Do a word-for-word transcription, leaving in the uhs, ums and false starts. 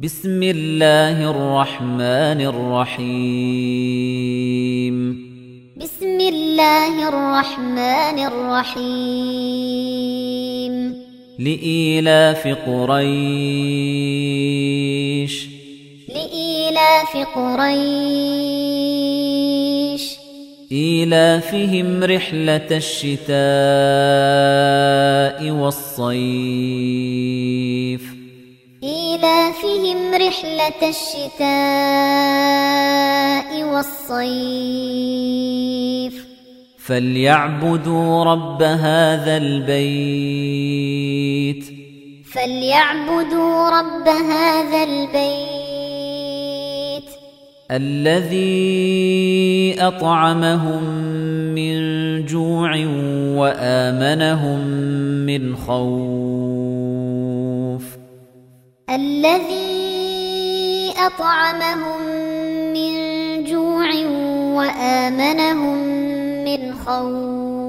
بسم الله الرحمن الرحيم بسم الله الرحمن الرحيم لإيلاف قريش لإيلاف قريش إيلافهم رحلة الشتاء والصيف إيلافهم رحلة الشتاء والصيف فليعبدوا رب هذا البيت فليعبدوا رب هذا البيت الذي أطعمهم من جوع وآمنهم من خوف الذي أطعمهم من جوع وآمنهم من خوف